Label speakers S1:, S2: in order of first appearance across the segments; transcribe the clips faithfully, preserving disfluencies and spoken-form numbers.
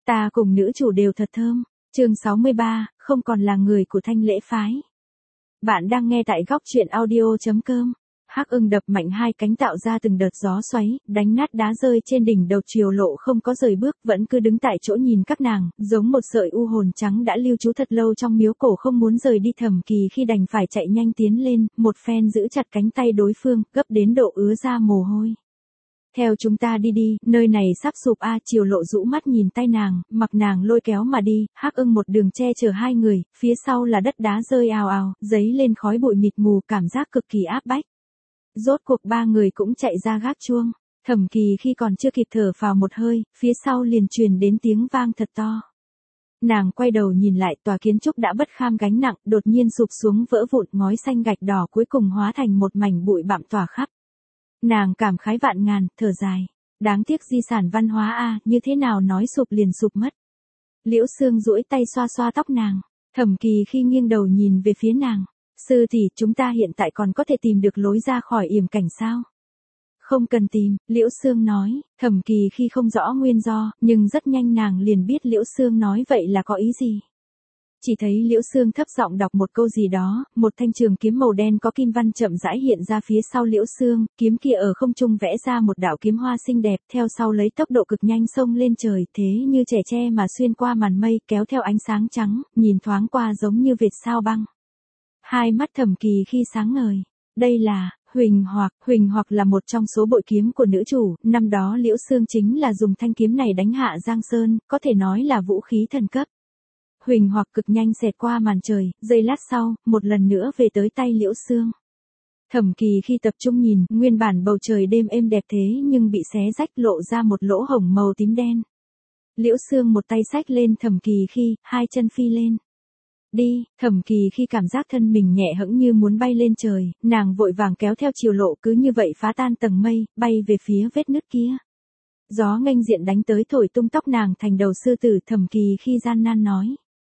S1: Ta cùng nữ chủ đều thật thơm. Chương sáu mươi ba, không còn là người của Thanh Lễ phái. Bạn đang nghe tại góc truyện audio chấm com. Hắc Ưng đập mạnh hai cánh tạo ra từng đợt gió xoáy, đánh nát đá rơi trên đỉnh đầu. Triều Lộ không có rời bước, vẫn cứ đứng tại chỗ nhìn các nàng, giống một sợi u hồn trắng đã lưu trú thật lâu trong miếu cổ không muốn rời đi. Thẩm Kỳ khi đành phải chạy nhanh tiến lên, một phen giữ chặt cánh tay đối phương, gấp đến độ ứa ra mồ hôi. Theo chúng ta đi đi, nơi này sắp sụp a. Triều Lộ rũ mắt nhìn tay nàng, mặc nàng lôi kéo mà đi. Hắc Ưng một đường che chở hai người, phía sau là đất đá rơi ào ào, giấy lên khói bụi mịt mù, cảm giác cực kỳ áp bách. Rốt cuộc ba người cũng chạy ra gác chuông. Thẩm Kỳ khi còn chưa kịp thở phào một hơi, phía sau liền truyền đến tiếng vang thật to. Nàng quay đầu nhìn lại, tòa kiến trúc đã bất kham gánh nặng, đột nhiên sụp xuống vỡ vụn, ngói xanh gạch đỏ cuối cùng hóa thành một mảnh bụi bặm tỏa khắp. Nàng cảm khái vạn ngàn, thở dài. Đáng tiếc di sản văn hóa a, như thế nào nói sụp liền sụp mất. Liễu Sương duỗi tay xoa xoa tóc nàng. Thẩm Kỳ khi nghiêng đầu nhìn về phía nàng. Sư tỷ, chúng ta hiện tại còn có thể tìm được lối ra khỏi yểm cảnh sao? Không cần tìm, Liễu Sương nói. Thẩm Kỳ khi không rõ nguyên do, nhưng rất nhanh nàng liền biết Liễu Sương nói vậy là có ý gì. Chỉ thấy Liễu Sương thấp giọng đọc một câu gì đó, một thanh trường kiếm màu đen có kim văn chậm rãi hiện ra phía sau Liễu Sương, kiếm kia ở không trung vẽ ra một đạo kiếm hoa xinh đẹp, theo sau lấy tốc độ cực nhanh xông lên trời, thế như trẻ tre mà xuyên qua màn mây, kéo theo ánh sáng trắng, nhìn thoáng qua giống như vệt sao băng. Hai mắt Thẩm Kỳ khi sáng ngời. Đây là Huỳnh Hoặc, Huỳnh Hoặc là một trong số bội kiếm của nữ chủ, năm đó Liễu Sương chính là dùng thanh kiếm này đánh hạ Giang Sơn, có thể nói là vũ khí thần cấp. Huỳnh Hoặc cực nhanh xẹt qua màn trời, giây lát sau, một lần nữa về tới tay Liễu Sương. Thẩm Kỳ khi tập trung nhìn, nguyên bản bầu trời đêm êm đẹp thế nhưng bị xé rách lộ ra một lỗ hổng màu tím đen. Liễu Sương một tay xách lên Thẩm Kỳ khi, hai chân phi lên. Đi, Thẩm Kỳ khi cảm giác thân mình nhẹ hẫng như muốn bay lên trời, nàng vội vàng kéo theo Triều Lộ cứ như vậy phá tan tầng mây, bay về phía vết nứt kia. Gió nghênh diện đánh tới thổi tung tóc nàng thành đầu sư tử. Thẩm Kỳ khi gian nan nói.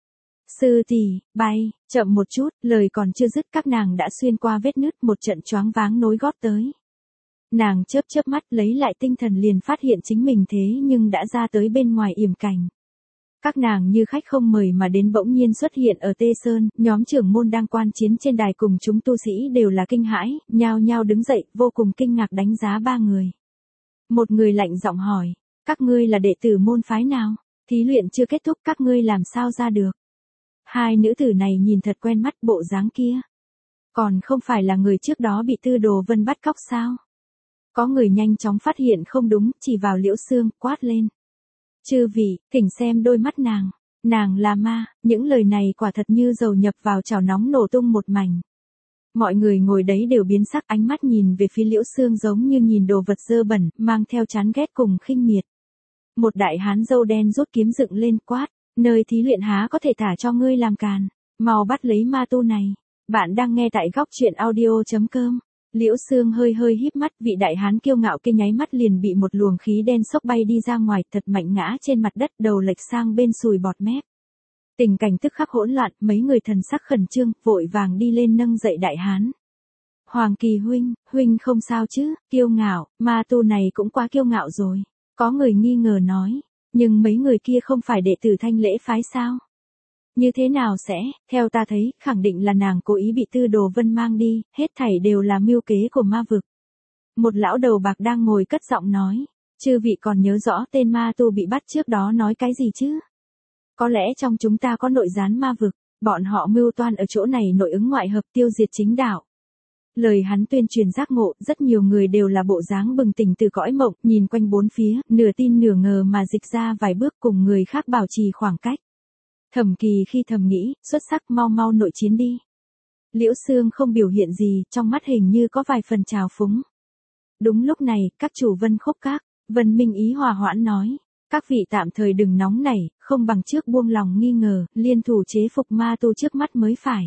S1: Sư tỷ, bay, chậm một chút, lời còn chưa dứt các nàng đã xuyên qua vết nứt, một trận choáng váng nối gót tới. Nàng chớp chớp mắt lấy lại tinh thần liền phát hiện chính mình thế nhưng đã ra tới bên ngoài yểm cảnh. Các nàng như khách không mời mà đến bỗng nhiên xuất hiện ở Tê Sơn, nhóm trưởng môn đang quan chiến trên đài cùng chúng tu sĩ đều là kinh hãi, nhao nhao đứng dậy, vô cùng kinh ngạc đánh giá ba người. Một người lạnh giọng hỏi, các ngươi là đệ tử môn phái nào? Thí luyện chưa kết thúc các ngươi làm sao ra được? Hai nữ tử này nhìn thật quen mắt, bộ dáng kia. Còn không phải là người trước đó bị Tư Đồ Vân bắt cóc sao? Có người nhanh chóng phát hiện không đúng, chỉ vào Liễu Sương, quát lên. Chư vị, thỉnh xem đôi mắt nàng. Nàng là ma, những lời này quả thật như dầu nhập vào chảo nóng nổ tung một mảnh. Mọi người ngồi đấy đều biến sắc, ánh mắt nhìn về phía Liễu Sương giống như nhìn đồ vật dơ bẩn, mang theo chán ghét cùng khinh miệt. Một đại hán râu đen rút kiếm dựng lên quát. Nơi thí luyện há có thể thả cho ngươi làm càn, mau bắt lấy ma tu này. Bạn đang nghe tại góc truyện audio chấm com. Liễu Sương hơi hơi híp mắt, vị đại hán kiêu ngạo kia nháy mắt liền bị một luồng khí đen xốc bay đi ra ngoài, thật mạnh ngã trên mặt đất, đầu lệch sang bên sùi bọt mép. Tình cảnh tức khắc hỗn loạn, mấy người thần sắc khẩn trương, vội vàng đi lên nâng dậy đại hán. Hoàng Kỳ huynh, huynh không sao chứ? Kiêu ngạo, ma tu này cũng quá kiêu ngạo rồi. Có người nghi ngờ nói. Nhưng mấy người kia không phải đệ tử Thanh Lễ phái sao? Như thế nào sẽ, theo ta thấy, khẳng định là nàng cố ý bị Tư Đồ Vân mang đi, hết thảy đều là mưu kế của ma vực. Một lão đầu bạc đang ngồi cất giọng nói, chư vị còn nhớ rõ tên ma tu bị bắt trước đó nói cái gì chứ? Có lẽ trong chúng ta có nội gián ma vực, bọn họ mưu toan ở chỗ này nội ứng ngoại hợp tiêu diệt chính đạo. Lời hắn tuyên truyền giác ngộ, rất nhiều người đều là bộ dáng bừng tỉnh từ cõi mộng, nhìn quanh bốn phía, nửa tin nửa ngờ mà dịch ra vài bước cùng người khác bảo trì khoảng cách. Thẩm Kỳ khi thầm nghĩ, xuất sắc, mau mau nội chiến đi. Liễu Sương không biểu hiện gì, trong mắt hình như có vài phần trào phúng. Đúng lúc này, các chủ Vân Khúc Các, Vân Minh Ý hòa hoãn nói, các vị tạm thời đừng nóng nảy, không bằng trước buông lòng nghi ngờ, liên thủ chế phục ma tu trước mắt mới phải.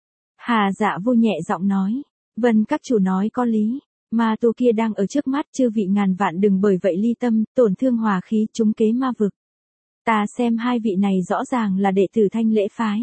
S1: Hà Dạ vui nhẹ giọng nói. Vân các chủ nói có lý, ma tu kia đang ở trước mắt, chư vị ngàn vạn đừng bởi vậy ly tâm, tổn thương hòa khí, trúng kế ma vực. Ta xem hai vị này rõ ràng là đệ tử Thanh Lễ phái.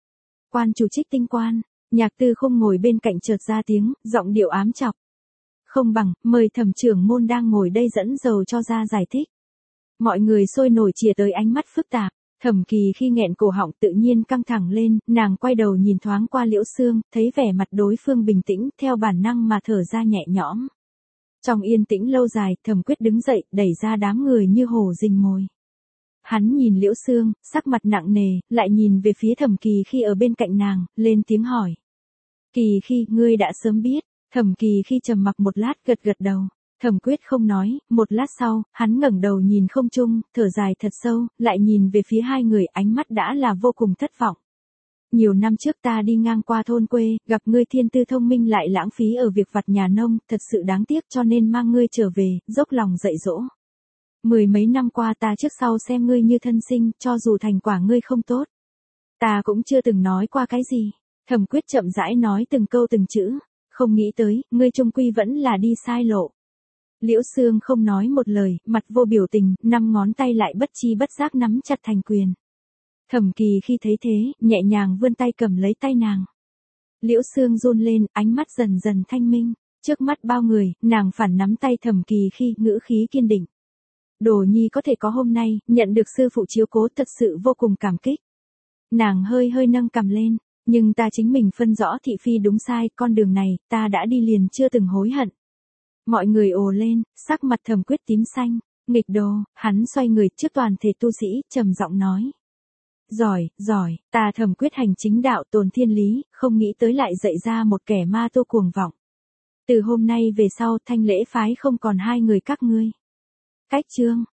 S1: Quan chủ Trích Tinh Quan, Nhạc Tư Khung ngồi bên cạnh chợt ra tiếng, giọng điệu ám chọc. Không bằng, mời thẩm trưởng môn đang ngồi đây dẫn dầu cho ra giải thích. Mọi người sôi nổi chìa tới ánh mắt phức tạp. Thẩm Kỳ khi nghẹn cổ họng tự nhiên căng thẳng lên, nàng quay đầu nhìn thoáng qua Liễu Xương, thấy vẻ mặt đối phương bình tĩnh, theo bản năng mà thở ra nhẹ nhõm. Trong yên tĩnh lâu dài, Thẩm Quyết đứng dậy, đẩy ra đám người như hổ rình mồi. Hắn nhìn Liễu Xương, sắc mặt nặng nề, lại nhìn về phía Thẩm Kỳ khi ở bên cạnh nàng, lên tiếng hỏi. Kỳ khi, ngươi đã sớm biết. Thẩm Kỳ khi trầm mặc một lát gật gật đầu. Thẩm Quyết không nói, một lát sau, hắn ngẩng đầu nhìn không trung, thở dài thật sâu, lại nhìn về phía hai người, ánh mắt đã là vô cùng thất vọng. Nhiều năm trước ta đi ngang qua thôn quê, gặp ngươi thiên tư thông minh lại lãng phí ở việc vặt nhà nông, thật sự đáng tiếc cho nên mang ngươi trở về, dốc lòng dạy dỗ. Mười mấy năm qua ta trước sau xem ngươi như thân sinh, cho dù thành quả ngươi không tốt. Ta cũng chưa từng nói qua cái gì. Thẩm Quyết chậm rãi nói từng câu từng chữ, không nghĩ tới, ngươi chung quy vẫn là đi sai lộ. Liễu Xương không nói một lời, mặt vô biểu tình, năm ngón tay lại bất chi bất giác nắm chặt thành quyền. Thẩm Kỳ khi thấy thế, nhẹ nhàng vươn tay cầm lấy tay nàng. Liễu Xương run lên, ánh mắt dần dần thanh minh. Trước mắt bao người, nàng phản nắm tay Thẩm Kỳ khi, ngữ khí kiên định. Đồ nhi có thể có hôm nay, nhận được sư phụ chiếu cố thật sự vô cùng cảm kích. Nàng hơi hơi nâng cằm lên, nhưng ta chính mình phân rõ thị phi đúng sai, con đường này, ta đã đi liền chưa từng hối hận. Mọi người ồ lên, sắc mặt Thẩm Quyết tím xanh, nghịch đồ, hắn xoay người trước toàn thể tu sĩ, trầm giọng nói. Giỏi, giỏi, ta Thẩm Quyết hành chính đạo tồn thiên lý, không nghĩ tới lại dạy ra một kẻ ma tu cuồng vọng. Từ hôm nay về sau Thanh Lễ phái không còn hai người các ngươi. Cách chương.